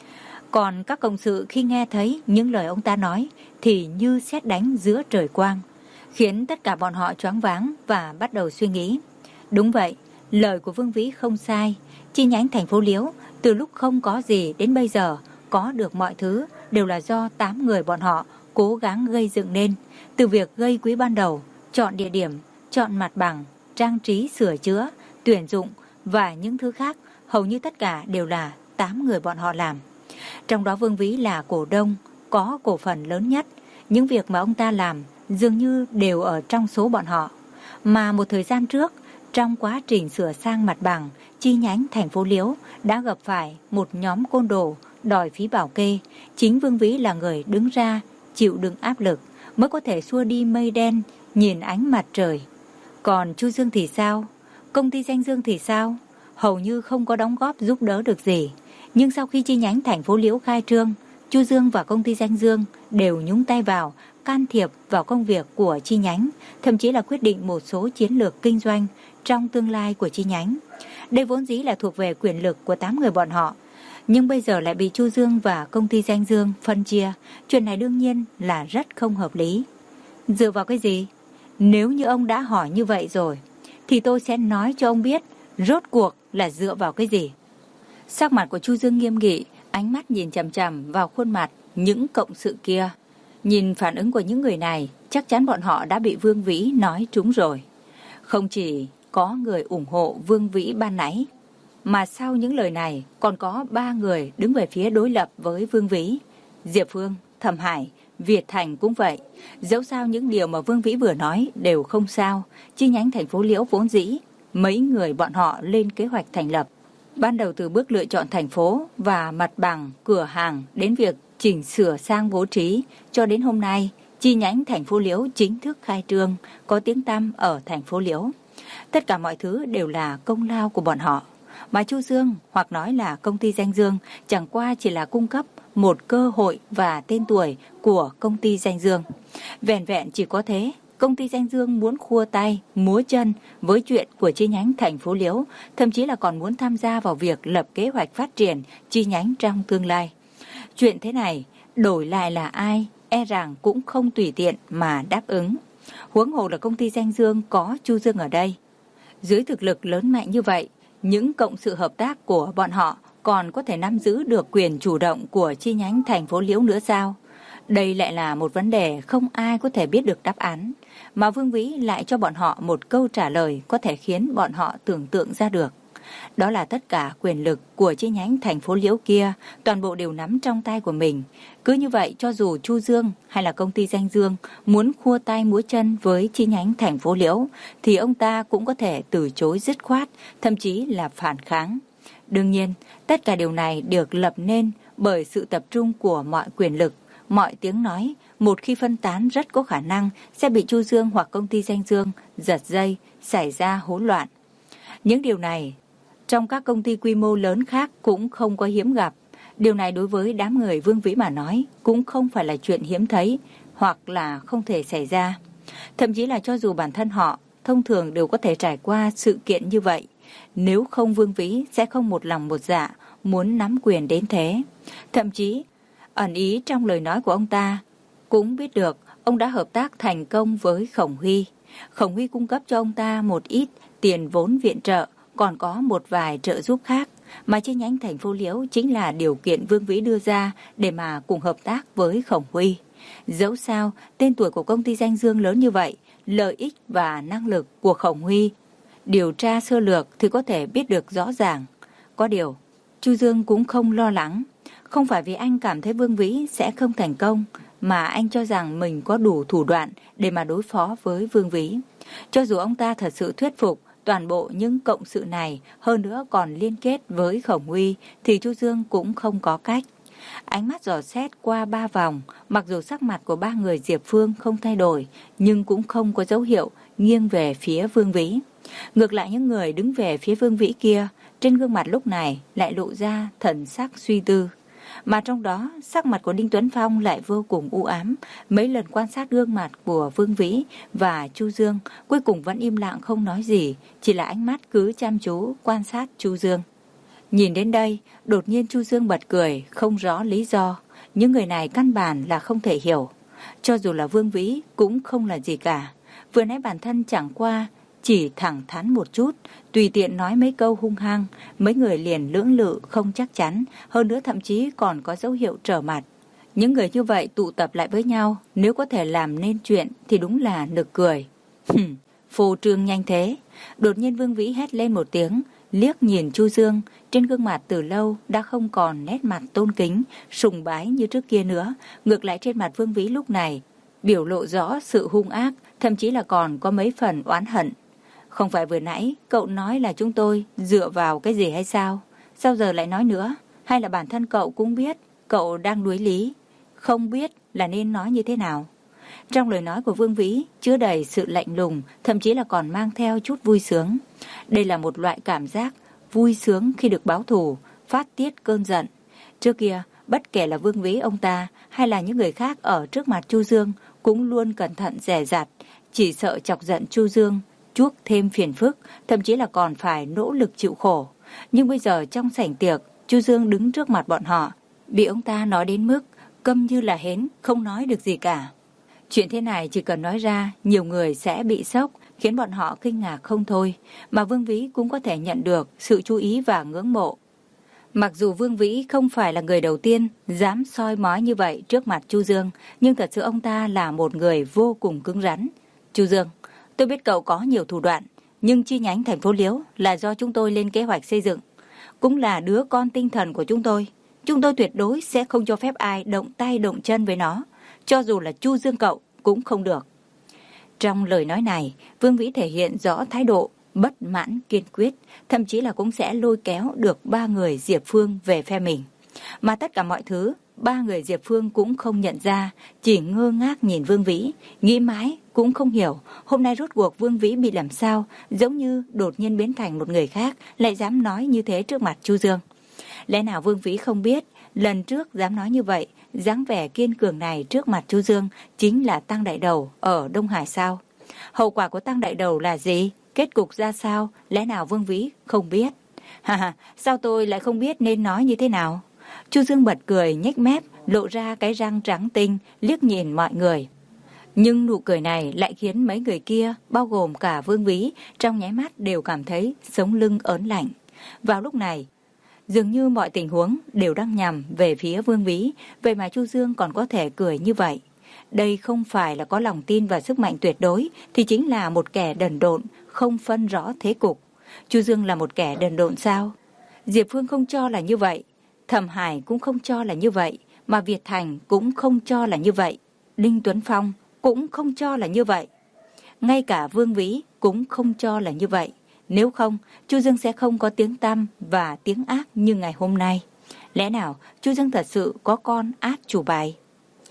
Còn các cộng sự khi nghe thấy những lời ông ta nói thì như sét đánh giữa trời quang, khiến tất cả bọn họ choáng váng và bắt đầu suy nghĩ. Đúng vậy, lời của Vương Vĩ không sai. Chi nhánh thành phố Liễu từ lúc không có gì đến bây giờ có được mọi thứ đều là do tám người bọn họ cố gắng gây dựng nên. Từ việc gây quỹ ban đầu, chọn địa điểm, chọn mặt bằng, trang trí sửa chữa, tuyển dụng và những thứ khác, hầu như tất cả đều là tám người bọn họ làm. Trong đó Vương Vĩ là cổ đông, có cổ phần lớn nhất. Những việc mà ông ta làm dường như đều ở trong số bọn họ. Mà một thời gian trước, trong quá trình sửa sang mặt bằng, chi nhánh thành phố Liễu đã gặp phải một nhóm côn đồ đòi phí bảo kê. Chính Vương Vĩ là người đứng ra chịu đựng áp lực mới có thể xua đi mây đen, nhìn ánh mặt trời. Còn Chu Dương thì sao? Công ty Danh Dương thì sao? Hầu như không có đóng góp giúp đỡ được gì. Nhưng sau khi chi nhánh thành phố Liễu khai trương, Chu Dương và công ty Danh Dương đều nhúng tay vào, can thiệp vào công việc của chi nhánh, thậm chí là quyết định một số chiến lược kinh doanh trong tương lai của chi nhánh. Đây vốn dĩ là thuộc về quyền lực của tám người bọn họ, nhưng bây giờ lại bị Chu Dương và công ty Danh Dương phân chia. Chuyện này đương nhiên là rất không hợp lý. Dựa vào cái gì? Nếu như ông đã hỏi như vậy rồi, thì tôi sẽ nói cho ông biết rốt cuộc là dựa vào cái gì. Sắc mặt của Chu Dương nghiêm nghị, ánh mắt nhìn chằm chằm vào khuôn mặt những cộng sự kia. Nhìn phản ứng của những người này, chắc chắn bọn họ đã bị Vương Vĩ nói trúng rồi. Không chỉ có người ủng hộ Vương Vĩ ban nãy, mà sau những lời này còn có ba người đứng về phía đối lập với Vương Vĩ. Diệp Phương, Thẩm Hải, Việt Thành cũng vậy. Dẫu sao những điều mà Vương Vĩ vừa nói đều không sao. Chi nhánh thành phố Liễu vốn dĩ mấy người bọn họ lên kế hoạch thành lập. Ban đầu từ bước lựa chọn thành phố và mặt bằng, cửa hàng đến việc chỉnh sửa sang bố trí, cho đến hôm nay, chi nhánh thành phố Liễu chính thức khai trương, có tiếng tăm ở thành phố Liễu. Tất cả mọi thứ đều là công lao của bọn họ. Mà Chu Dương, hoặc nói là công ty Danh Dương, chẳng qua chỉ là cung cấp một cơ hội và tên tuổi của công ty Danh Dương. Vẹn vẹn chỉ có thế, công ty Danh Dương muốn khua tay, múa chân với chuyện của chi nhánh thành phố Liễu, thậm chí là còn muốn tham gia vào việc lập kế hoạch phát triển chi nhánh trong tương lai. Chuyện thế này, đổi lại là ai, e rằng cũng không tùy tiện mà đáp ứng. Huống hồ là công ty Danh Dương có Chu Dương ở đây. Dưới thực lực lớn mạnh như vậy, những cộng sự hợp tác của bọn họ còn có thể nắm giữ được quyền chủ động của chi nhánh thành phố Liễu nữa sao? Đây lại là một vấn đề không ai có thể biết được đáp án, mà Vương Vĩ lại cho bọn họ một câu trả lời có thể khiến bọn họ tưởng tượng ra được. Đó là tất cả quyền lực của chi nhánh thành phố Liễu kia, toàn bộ đều nắm trong tay của mình. Cứ như vậy, cho dù Chu Dương hay là công ty Danh Dương muốn khua tay múa chân với chi nhánh thành phố Liễu, thì ông ta cũng có thể từ chối dứt khoát, thậm chí là phản kháng. Đương nhiên, tất cả điều này được lập nên bởi sự tập trung của mọi quyền lực, mọi tiếng nói, một khi phân tán rất có khả năng sẽ bị Chu Dương hoặc công ty Danh Dương giật dây, xảy ra hỗn loạn. Những điều này trong các công ty quy mô lớn khác cũng không có hiếm gặp. Điều này đối với đám người Vương Vĩ mà nói cũng không phải là chuyện hiếm thấy hoặc là không thể xảy ra. Thậm chí là cho dù bản thân họ thông thường đều có thể trải qua sự kiện như vậy. Nếu không, Vương Vĩ sẽ không một lòng một dạ muốn nắm quyền đến thế. Thậm chí, ẩn ý trong lời nói của ông ta cũng biết được ông đã hợp tác thành công với Khổng Huy. Khổng Huy cung cấp cho ông ta một ít tiền vốn viện trợ, còn có một vài trợ giúp khác, mà chi nhánh thành phố Liễu chính là điều kiện Vương Vĩ đưa ra để mà cùng hợp tác với Khổng Huy. Dẫu sao, tên tuổi của công ty Danh Dương lớn như vậy, lợi ích và năng lực của Khổng Huy điều tra sơ lược thì có thể biết được rõ ràng. Có điều, Chu Dương cũng không lo lắng. Không phải vì anh cảm thấy Vương Vĩ sẽ không thành công, mà anh cho rằng mình có đủ thủ đoạn để mà đối phó với Vương Vĩ. Cho dù ông ta thật sự thuyết phục toàn bộ những cộng sự này, hơn nữa còn liên kết với Khổng Huy, thì Chu Dương cũng không có cách. Ánh mắt dò xét qua ba vòng, mặc dù sắc mặt của ba người Diệp Phương không thay đổi, nhưng cũng không có dấu hiệu nghiêng về phía Vương Vĩ. Ngược lại, những người đứng về phía Vương Vĩ kia, trên gương mặt lúc này lại lộ ra thần sắc suy tư. Mà trong đó, sắc mặt của Đinh Tuấn Phong lại vô cùng u ám. Mấy lần quan sát gương mặt của Vương Vĩ và Chu Dương, cuối cùng vẫn im lặng không nói gì, chỉ là ánh mắt cứ chăm chú quan sát Chu Dương. Nhìn đến đây, đột nhiên Chu Dương bật cười, không rõ lý do. Những người này căn bản là không thể hiểu. Cho dù là Vương Vĩ cũng không là gì cả. Vừa nãy bản thân chẳng qua chỉ thẳng thắn một chút, tùy tiện nói mấy câu hung hăng, mấy người liền lưỡng lự không chắc chắn, hơn nữa thậm chí còn có dấu hiệu trở mặt. Những người như vậy tụ tập lại với nhau, nếu có thể làm nên chuyện thì đúng là nực cười. Hừm, phô trương nhanh thế. Đột nhiên Vương Vĩ hét lên một tiếng, liếc nhìn Chu Dương, trên gương mặt từ lâu đã không còn nét mặt tôn kính, sùng bái như trước kia nữa. Ngược lại trên mặt Vương Vĩ lúc này biểu lộ rõ sự hung ác, thậm chí là còn có mấy phần oán hận. Không phải vừa nãy cậu nói là chúng tôi dựa vào cái gì hay sao? Sao giờ lại nói nữa? Hay là bản thân cậu cũng biết cậu đang đuối lý, không biết là nên nói như thế nào? Trong lời nói của Vương Vĩ chứa đầy sự lạnh lùng, thậm chí là còn mang theo chút vui sướng. Đây là một loại cảm giác vui sướng khi được báo thù, phát tiết cơn giận. Trước kia, bất kể là Vương Vĩ ông ta hay là những người khác ở trước mặt Chu Dương cũng luôn cẩn thận dè dặt, chỉ sợ chọc giận Chu Dương, chuốc thêm phiền phức, thậm chí là còn phải nỗ lực chịu khổ. Nhưng bây giờ trong sảnh tiệc, Chu Dương đứng trước mặt bọn họ, bị ông ta nói đến mức câm như là hến, không nói được gì cả. Chuyện thế này chỉ cần nói ra, nhiều người sẽ bị sốc, khiến bọn họ kinh ngạc không thôi, mà Vương Vĩ cũng có thể nhận được sự chú ý và ngưỡng mộ. Mặc dù Vương Vĩ không phải là người đầu tiên dám soi mói như vậy trước mặt Chu Dương, nhưng thật sự ông ta là một người vô cùng cứng rắn. Chu Dương, tôi biết cậu có nhiều thủ đoạn, nhưng chi nhánh thành phố Liễu là do chúng tôi lên kế hoạch xây dựng, cũng là đứa con tinh thần của chúng tôi. Chúng tôi tuyệt đối sẽ không cho phép ai động tay động chân với nó, cho dù là Chu Dương cậu cũng không được. Trong lời nói này, Vương Vĩ thể hiện rõ thái độ bất mãn kiên quyết, thậm chí là cũng sẽ lôi kéo được ba người Diệp Phương về phe mình. Mà tất cả mọi thứ, ba người Diệp Phương cũng không nhận ra, chỉ ngơ ngác nhìn Vương Vĩ, nghĩ mãi cũng không hiểu hôm nay rốt cuộc Vương Vĩ bị làm sao, giống như đột nhiên biến thành một người khác, lại dám nói như thế trước mặt Chu Dương. Lẽ nào Vương Vĩ không biết, lần trước dám nói như vậy, dáng vẻ kiên cường này trước mặt Chu Dương chính là Tăng Đại Đầu ở Đông Hải sao? Hậu quả của Tăng Đại Đầu là gì? Kết cục ra sao? Lẽ nào Vương Vĩ không biết? Ha ha, sao tôi lại không biết nên nói như thế nào? Chu Dương bật cười nhếch mép, lộ ra cái răng trắng tinh, liếc nhìn mọi người. Nhưng nụ cười này lại khiến mấy người kia, bao gồm cả Vương Vĩ, trong nháy mắt đều cảm thấy sống lưng ớn lạnh. Vào lúc này, dường như mọi tình huống đều đang nhằm về phía Vương Vĩ, vậy mà Chu Dương còn có thể cười như vậy. Đây không phải là có lòng tin và sức mạnh tuyệt đối, thì chính là một kẻ đần độn, không phân rõ thế cục. Chu Dương là một kẻ đần độn sao? Diệp Phương không cho là như vậy, Thẩm Hải cũng không cho là như vậy, mà Việt Thành cũng không cho là như vậy, Đinh Tuấn Phong cũng không cho là như vậy. Ngay cả Vương Vĩ cũng không cho là như vậy. Nếu không, Chu Dương sẽ không có tiếng tăm và tiếng ác như ngày hôm nay. Lẽ nào Chu Dương thật sự có con át chủ bài?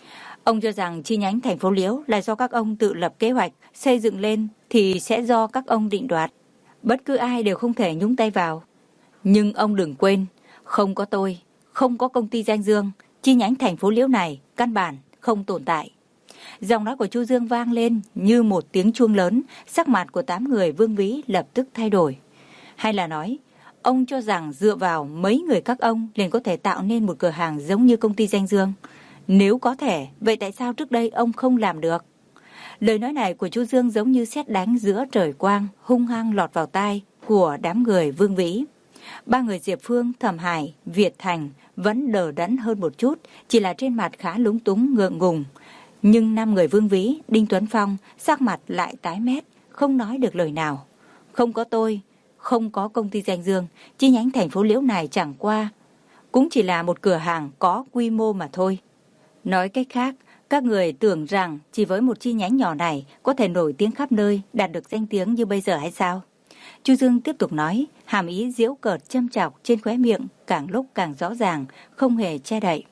Ông cho rằng chi nhánh thành phố Liễu là do các ông tự lập kế hoạch, xây dựng lên thì sẽ do các ông định đoạt. Bất cứ ai đều không thể nhúng tay vào. Nhưng ông đừng quên, không có tôi, không có công ty Danh Dương, chi nhánh thành phố Liễu này căn bản không tồn tại. Giọng nói của Chu Dương vang lên như một tiếng chuông lớn, sắc mặt của tám người Vương Vĩ lập tức thay đổi. Hay là nói, ông cho rằng dựa vào mấy người các ông liền có thể tạo nên một cửa hàng giống như công ty Danh Dương. Nếu có thể, vậy tại sao trước đây ông không làm được? Lời nói này của Chu Dương giống như sét đánh giữa trời quang, hung hăng lọt vào tai của đám người Vương Vĩ. Ba người Diệp Phương, Thẩm Hải, Việt Thành vẫn đờ đẫn hơn một chút, chỉ là trên mặt khá lúng túng ngượng ngùng. Nhưng năm người Vương Vĩ, Đinh Tuấn Phong, sắc mặt lại tái mét, không nói được lời nào. Không có tôi, không có công ty Danh Dương, chi nhánh thành phố Liễu này chẳng qua cũng chỉ là một cửa hàng có quy mô mà thôi. Nói cách khác, các người tưởng rằng chỉ với một chi nhánh nhỏ này có thể nổi tiếng khắp nơi, đạt được danh tiếng như bây giờ hay sao? Chu Dương tiếp tục nói, hàm ý giễu cợt châm chọc trên khóe miệng càng lúc càng rõ ràng, không hề che đậy.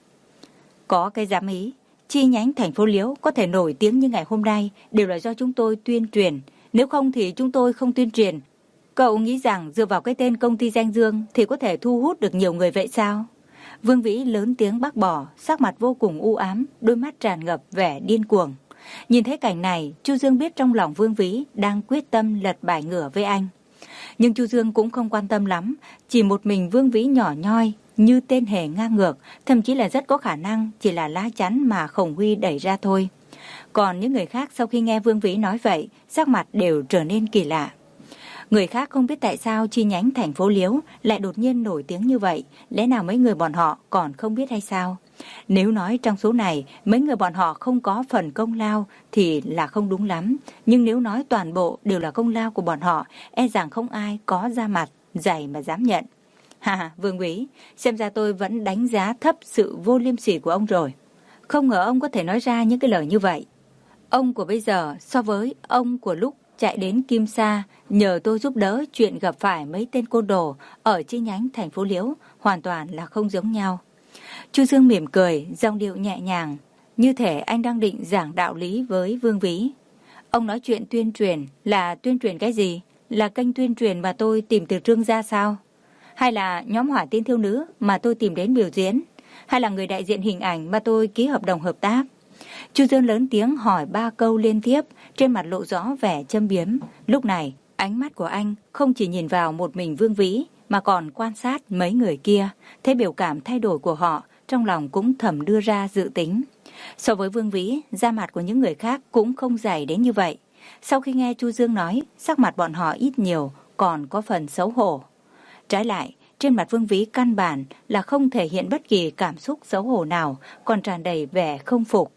Có cái dám ý, chi nhánh thành phố Liễu có thể nổi tiếng như ngày hôm nay đều là do chúng tôi tuyên truyền, nếu không thì chúng tôi không tuyên truyền. Cậu nghĩ rằng dựa vào cái tên công ty Danh Dương thì có thể thu hút được nhiều người vậy sao? Vương Vĩ lớn tiếng bác bỏ, sắc mặt vô cùng u ám, đôi mắt tràn ngập vẻ điên cuồng. Nhìn thấy cảnh này, Chu Dương biết trong lòng Vương Vĩ đang quyết tâm lật bài ngửa với anh. Nhưng Chu Dương cũng không quan tâm lắm, chỉ một mình Vương Vĩ nhỏ nhoi, như tên hề ngang ngược, thậm chí là rất có khả năng chỉ là lá chắn mà Khổng Huy đẩy ra thôi. Còn những người khác sau khi nghe Vương Vĩ nói vậy, sắc mặt đều trở nên kỳ lạ. Người khác không biết tại sao chi nhánh thành phố Liễu lại đột nhiên nổi tiếng như vậy, lẽ nào mấy người bọn họ còn không biết hay sao? Nếu nói trong số này mấy người bọn họ không có phần công lao thì là không đúng lắm, nhưng nếu nói toàn bộ đều là công lao của bọn họ, e rằng không ai có ra mặt dày mà dám nhận. Ha, Vương Vĩ, xem ra tôi vẫn đánh giá thấp sự vô liêm sỉ của ông rồi. Không ngờ ông có thể nói ra những cái lời như vậy. Ông của bây giờ so với ông của lúc chạy đến Kim Sa nhờ tôi giúp đỡ chuyện gặp phải mấy tên côn đồ ở chi nhánh thành phố Liễu hoàn toàn là không giống nhau. Chu Dương mỉm cười, giọng điệu nhẹ nhàng, như thể anh đang định giảng đạo lý với Vương Vĩ. Ông nói chuyện tuyên truyền là tuyên truyền cái gì? Là kênh tuyên truyền mà tôi tìm từ Trương gia sao? Hay là nhóm Hỏa Tiên Thiếu Nữ mà tôi tìm đến biểu diễn? Hay là người đại diện hình ảnh mà tôi ký hợp đồng hợp tác? Chu Dương lớn tiếng hỏi ba câu liên tiếp, trên mặt lộ rõ vẻ châm biếm. Lúc này, ánh mắt của anh không chỉ nhìn vào một mình Vương Vĩ, mà còn quan sát mấy người kia. Thấy biểu cảm thay đổi của họ, trong lòng cũng thầm đưa ra dự tính. So với Vương Vĩ, da mặt của những người khác cũng không dày đến như vậy. Sau khi nghe Chu Dương nói, sắc mặt bọn họ ít nhiều còn có phần xấu hổ. Trái lại, trên mặt Vương Vĩ căn bản là không thể hiện bất kỳ cảm xúc xấu hổ nào, còn tràn đầy vẻ không phục.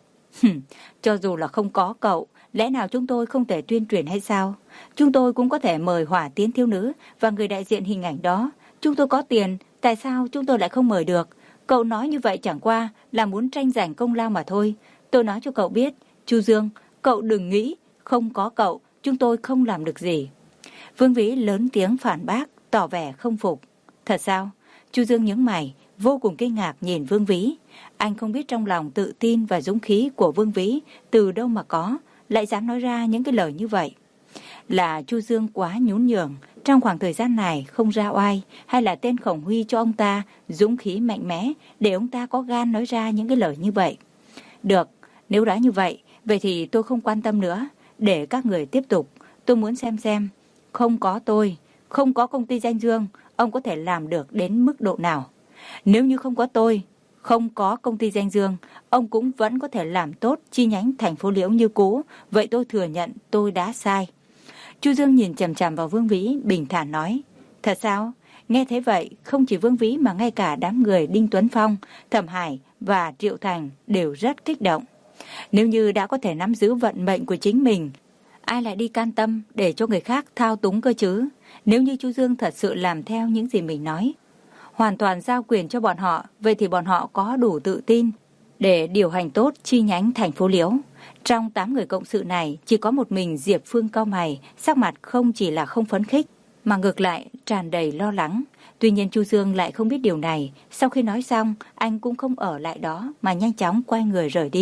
Cho dù là không có cậu, lẽ nào chúng tôi không thể tuyên truyền hay sao? Chúng tôi cũng có thể mời Hỏa Tiên Thiếu Nữ và người đại diện hình ảnh đó. Chúng tôi có tiền, tại sao chúng tôi lại không mời được? Cậu nói như vậy chẳng qua là muốn tranh giành công lao mà thôi. Tôi nói cho cậu biết, Chu Dương, cậu đừng nghĩ, không có cậu, chúng tôi không làm được gì. Vương Vĩ lớn tiếng phản bác, tỏ vẻ không phục. Thật sao? Chu Dương nhướng mày, vô cùng kinh ngạc nhìn Vương Vĩ. Anh không biết trong lòng tự tin và dũng khí của Vương Vĩ từ đâu mà có, lại dám nói ra những cái lời như vậy. Là Chu Dương quá nhún nhường, trong khoảng thời gian này không ra oai, hay là tên Khổng Huy cho ông ta dũng khí mạnh mẽ để ông ta có gan nói ra những cái lời như vậy? Được, nếu đã như vậy, vậy thì tôi không quan tâm nữa, để các người tiếp tục. Tôi muốn xem xem, không có tôi, không có công ty Danh Dương, ông có thể làm được đến mức độ nào? Nếu như không có tôi, không có công ty Danh Dương, ông cũng vẫn có thể làm tốt chi nhánh thành phố Liễu như cũ, vậy tôi thừa nhận tôi đã sai. Chu Dương nhìn chằm chằm vào Vương Vĩ, bình thản nói, thật sao? Nghe thế vậy, không chỉ Vương Vĩ mà ngay cả đám người Đinh Tuấn Phong, Thẩm Hải và Triệu Thành đều rất kích động. Nếu như đã có thể nắm giữ vận mệnh của chính mình, ai lại đi can tâm để cho người khác thao túng cơ chứ? Nếu như Chu Dương thật sự làm theo những gì mình nói, hoàn toàn giao quyền cho bọn họ, vậy thì bọn họ có đủ tự tin để điều hành tốt chi nhánh thành phố Liễu. Trong tám người cộng sự này, chỉ có một mình Diệp Phương cau mày, sắc mặt không chỉ là không phấn khích, mà ngược lại tràn đầy lo lắng. Tuy nhiên Chu Dương lại không biết điều này, sau khi nói xong, anh cũng không ở lại đó mà nhanh chóng quay người rời đi.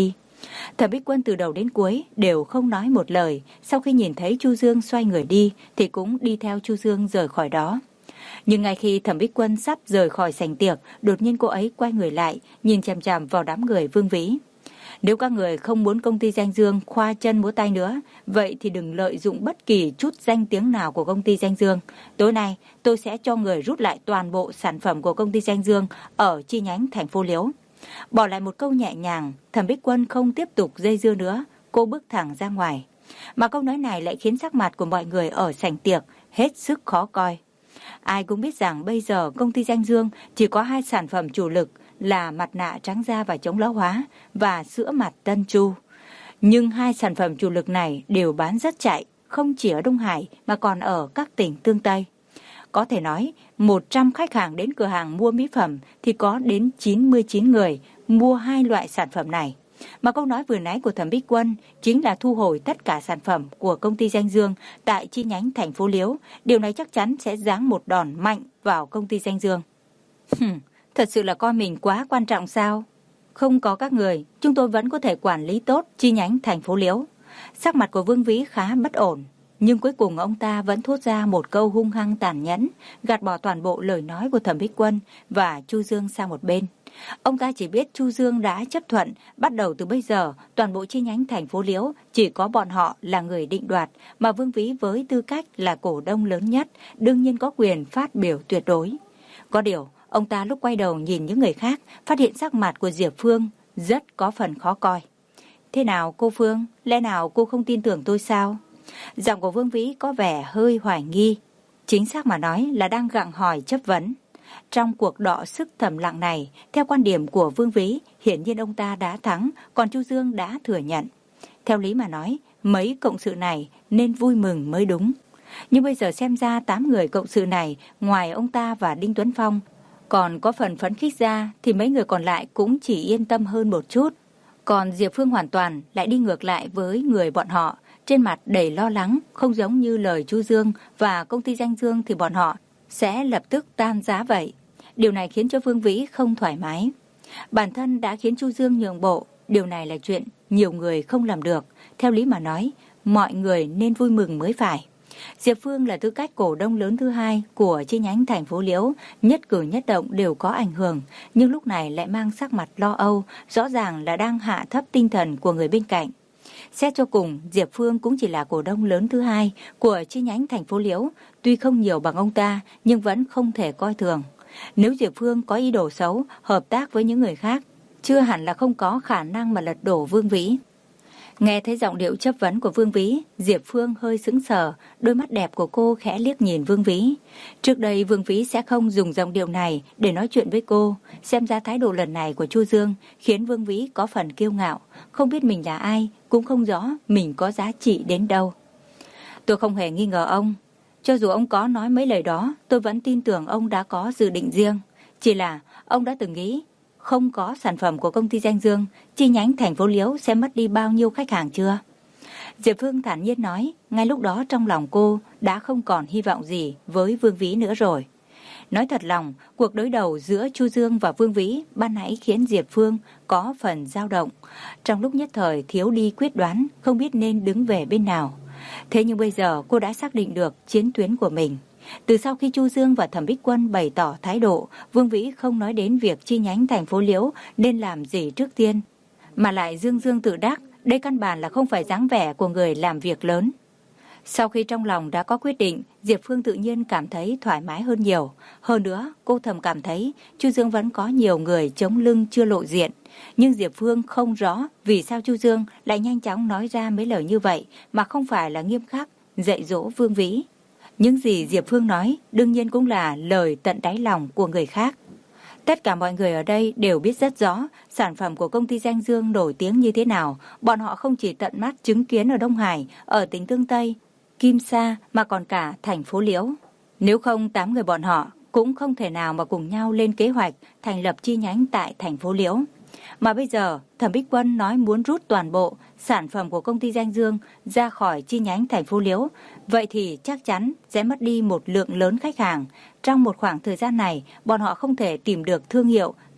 Thẩm Bích Quân từ đầu đến cuối đều không nói một lời, sau khi nhìn thấy Chu Dương xoay người đi thì cũng đi theo Chu Dương rời khỏi đó. Nhưng ngay khi Thẩm Bích Quân sắp rời khỏi sảnh tiệc, đột nhiên cô ấy quay người lại, nhìn chằm chằm vào đám người Vương Vĩ. Nếu các người không muốn công ty Danh Dương khoa chân múa tay nữa, vậy thì đừng lợi dụng bất kỳ chút danh tiếng nào của công ty Danh Dương. Tối nay, tôi sẽ cho người rút lại toàn bộ sản phẩm của công ty Danh Dương ở chi nhánh thành phố Liễu. Bỏ lại một câu nhẹ nhàng, Thẩm Bích Quân không tiếp tục dây dưa nữa, cô bước thẳng ra ngoài. Mà câu nói này lại khiến sắc mặt của mọi người ở sảnh tiệc hết sức khó coi. Ai cũng biết rằng bây giờ công ty Danh Dương chỉ có hai sản phẩm chủ lực là mặt nạ trắng da và chống lão hóa và sữa mặt Tân Chu. Nhưng hai sản phẩm chủ lực này đều bán rất chạy, không chỉ ở Đông Hải mà còn ở các tỉnh tương Tây. Có thể nói, một trăm khách hàng đến cửa hàng mua mỹ phẩm thì có đến chín mươi chín người mua hai loại sản phẩm này. Mà câu nói vừa nãy của Thẩm Bích Quân chính là thu hồi tất cả sản phẩm của công ty Danh Dương tại chi nhánh thành phố Liễu. Điều này chắc chắn sẽ giáng một đòn mạnh vào công ty Danh Dương. Hừm, thật sự là coi mình quá quan trọng sao? Không có các người, chúng tôi vẫn có thể quản lý tốt chi nhánh thành phố Liễu. Sắc mặt của Vương Vĩ khá bất ổn, nhưng cuối cùng ông ta vẫn thốt ra một câu hung hăng tàn nhẫn, gạt bỏ toàn bộ lời nói của Thẩm Bích Quân và Chu Dương sang một bên. Ông ta chỉ biết Chu Dương đã chấp thuận, bắt đầu từ bây giờ, toàn bộ chi nhánh thành phố Liễu chỉ có bọn họ là người định đoạt, mà Vương Vĩ với tư cách là cổ đông lớn nhất, đương nhiên có quyền phát biểu tuyệt đối. Có điều, ông ta lúc quay đầu nhìn những người khác, phát hiện sắc mặt của Diệp Phương rất có phần khó coi. Thế nào cô Phương, lẽ nào cô không tin tưởng tôi sao? Giọng của Vương Vĩ có vẻ hơi hoài nghi, chính xác mà nói là đang gặng hỏi chất vấn. Trong cuộc đọ sức thầm lặng này, theo quan điểm của Vương Vĩ, hiển nhiên ông ta đã thắng, còn Chu Dương đã thừa nhận. Theo lý mà nói, mấy cộng sự này nên vui mừng mới đúng. Nhưng bây giờ xem ra tám người cộng sự này, ngoài ông ta và Đinh Tuấn Phong, còn có phần phấn khích ra thì mấy người còn lại cũng chỉ yên tâm hơn một chút. Còn Diệp Phương hoàn toàn lại đi ngược lại với người bọn họ, trên mặt đầy lo lắng, không giống như lời Chu Dương và công ty Danh Dương thì bọn họ sẽ lập tức tan giá vậy. Điều này khiến cho Vương Vĩ không thoải mái. Bản thân đã khiến Chu Dương nhượng bộ, điều này là chuyện nhiều người không làm được. Theo lý mà nói, mọi người nên vui mừng mới phải. Diệp Phương là tư cách cổ đông lớn thứ hai của chi nhánh thành phố Liễu, nhất cử nhất động đều có ảnh hưởng, nhưng lúc này lại mang sắc mặt lo âu, rõ ràng là đang hạ thấp tinh thần của người bên cạnh. Xét cho cùng, Diệp Phương cũng chỉ là cổ đông lớn thứ hai của chi nhánh thành phố Liễu, tuy không nhiều bằng ông ta nhưng vẫn không thể coi thường. Nếu Diệp Phương có ý đồ xấu, hợp tác với những người khác, chưa hẳn là không có khả năng mà lật đổ Vương Vĩ. Nghe thấy giọng điệu chất vấn của Vương Vĩ, Diệp Phương hơi sững sờ, đôi mắt đẹp của cô khẽ liếc nhìn Vương Vĩ. Trước đây Vương Vĩ sẽ không dùng giọng điệu này để nói chuyện với cô, xem ra thái độ lần này của Chu Dương khiến Vương Vĩ có phần kiêu ngạo, không biết mình là ai, cũng không rõ mình có giá trị đến đâu. Tôi không hề nghi ngờ ông, cho dù ông có nói mấy lời đó, tôi vẫn tin tưởng ông đã có dự định riêng. Chỉ là ông đã từng nghĩ, không có sản phẩm của công ty Danh Dương, chi nhánh thành phố Liễu sẽ mất đi bao nhiêu khách hàng chưa? Diệp Phương thản nhiên nói, ngay lúc đó trong lòng cô đã không còn hy vọng gì với Vương Vĩ nữa rồi. Nói thật lòng, cuộc đối đầu giữa Chu Dương và Vương Vĩ ban nãy khiến Diệp Phương có phần dao động. Trong lúc nhất thời thiếu đi quyết đoán, không biết nên đứng về bên nào. Thế nhưng bây giờ cô đã xác định được chiến tuyến của mình. Từ sau khi Chu Dương và Thẩm Bích Quân bày tỏ thái độ, Vương Vĩ không nói đến việc chi nhánh thành phố Liễu nên làm gì trước tiên, mà lại dương dương tự đắc, đây căn bản là không phải dáng vẻ của người làm việc lớn. Sau khi trong lòng đã có quyết định, Diệp Phương tự nhiên cảm thấy thoải mái hơn nhiều. Hơn nữa, cô thầm cảm thấy Chu Dương vẫn có nhiều người chống lưng chưa lộ diện. Nhưng Diệp Phương không rõ vì sao Chu Dương lại nhanh chóng nói ra mấy lời như vậy mà không phải là nghiêm khắc dạy dỗ Vương Vĩ. Những gì Diệp Phương nói đương nhiên cũng là lời tận đáy lòng của người khác. Tất cả mọi người ở đây đều biết rất rõ sản phẩm của công ty Danh Dương nổi tiếng như thế nào. Bọn họ không chỉ tận mắt chứng kiến ở Đông Hải, ở tỉnh Tương Tây, Kim Sa mà còn cả thành phố Liễu. Nếu không, tám người bọn họ cũng không thể nào mà cùng nhau lên kế hoạch thành lập chi nhánh tại thành phố Liễu. Mà bây giờ, Thẩm Bích Quân nói muốn rút toàn bộ sản phẩm của công ty Danh Dương ra khỏi chi nhánh thành phố Liễu, vậy thì chắc chắn sẽ mất đi một lượng lớn khách hàng. Trong một khoảng thời gian này, bọn họ không thể tìm được thương hiệu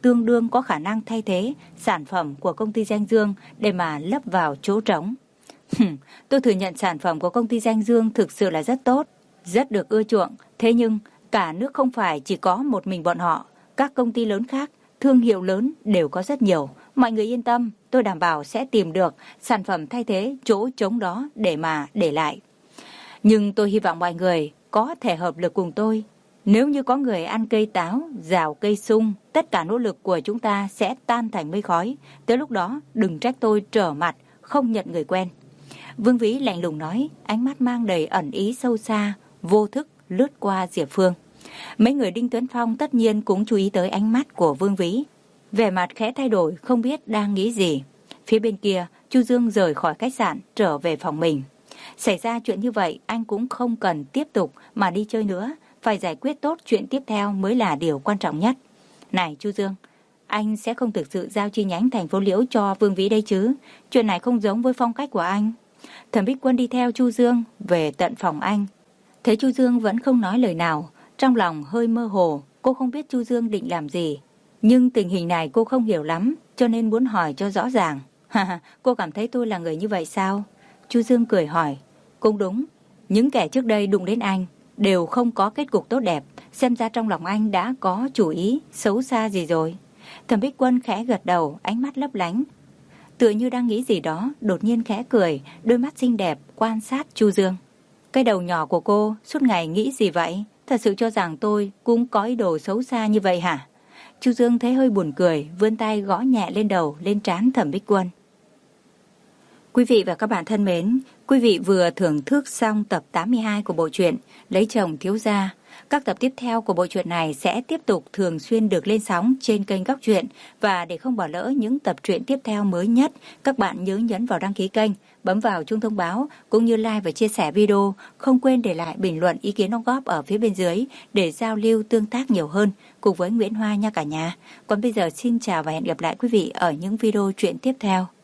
tương đương có khả năng thay thế sản phẩm của công ty Danh Dương để mà lấp vào chỗ trống. Tôi thừa nhận sản phẩm của công ty Danh Dương thực sự là rất tốt, rất được ưa chuộng. Thế nhưng cả nước không phải chỉ có một mình bọn họ. Các công ty lớn khác, thương hiệu lớn đều có rất nhiều. Mọi người yên tâm, tôi đảm bảo sẽ tìm được sản phẩm thay thế chỗ trống đó để mà để lại. Nhưng tôi hy vọng mọi người có thể hợp lực cùng tôi. Nếu như có người ăn cây táo, rào cây sung, tất cả nỗ lực của chúng ta sẽ tan thành mây khói. Tới lúc đó đừng trách tôi trở mặt, không nhận người quen. Vương Vĩ lạnh lùng nói, ánh mắt mang đầy ẩn ý sâu xa, vô thức lướt qua Diệp Phương. Mấy người Đinh Tuấn Phong tất nhiên cũng chú ý tới ánh mắt của Vương Vĩ. Vẻ mặt khẽ thay đổi, không biết đang nghĩ gì. Phía bên kia, Chu Dương rời khỏi khách sạn, trở về phòng mình. Xảy ra chuyện như vậy, anh cũng không cần tiếp tục mà đi chơi nữa. Phải giải quyết tốt chuyện tiếp theo mới là điều quan trọng nhất. Này Chu Dương, anh sẽ không thực sự giao chi nhánh thành phố Liễu cho Vương Vĩ đây chứ? Chuyện này không giống với phong cách của anh. Thẩm Bích Quân đi theo Chu Dương về tận phòng anh. Thấy Chu Dương vẫn không nói lời nào, trong lòng hơi mơ hồ. Cô không biết Chu Dương định làm gì, nhưng tình hình này cô không hiểu lắm, cho nên muốn hỏi cho rõ ràng. Ha, cô cảm thấy tôi là người như vậy sao? Chu Dương cười hỏi. Cũng đúng, những kẻ trước đây đụng đến anh đều không có kết cục tốt đẹp. Xem ra trong lòng anh đã có chủ ý xấu xa gì rồi. Thẩm Bích Quân khẽ gật đầu, ánh mắt lấp lánh, tựa như đang nghĩ gì đó, đột nhiên khẽ cười, đôi mắt xinh đẹp quan sát Chu Dương. Cái đầu nhỏ của cô suốt ngày nghĩ gì vậy? Thật sự cho rằng tôi cũng có ý đồ xấu xa như vậy hả? Chu Dương thấy hơi buồn cười, vươn tay gõ nhẹ lên đầu, lên trán Thẩm Bích Quân. Quý vị và các bạn thân mến, quý vị vừa thưởng thức xong tập tám mươi hai của bộ truyện Lấy Chồng Thiếu Gia. Các tập tiếp theo của bộ truyện này sẽ tiếp tục thường xuyên được lên sóng trên kênh Góc Truyện. Và để không bỏ lỡ những tập truyện tiếp theo mới nhất, các bạn nhớ nhấn vào đăng ký kênh, bấm vào chuông thông báo, cũng như like và chia sẻ video. Không quên để lại bình luận ý kiến đóng góp ở phía bên dưới để giao lưu tương tác nhiều hơn cùng với Nguyễn Hoa nha cả nhà. Còn bây giờ xin chào và hẹn gặp lại quý vị ở những video truyện tiếp theo.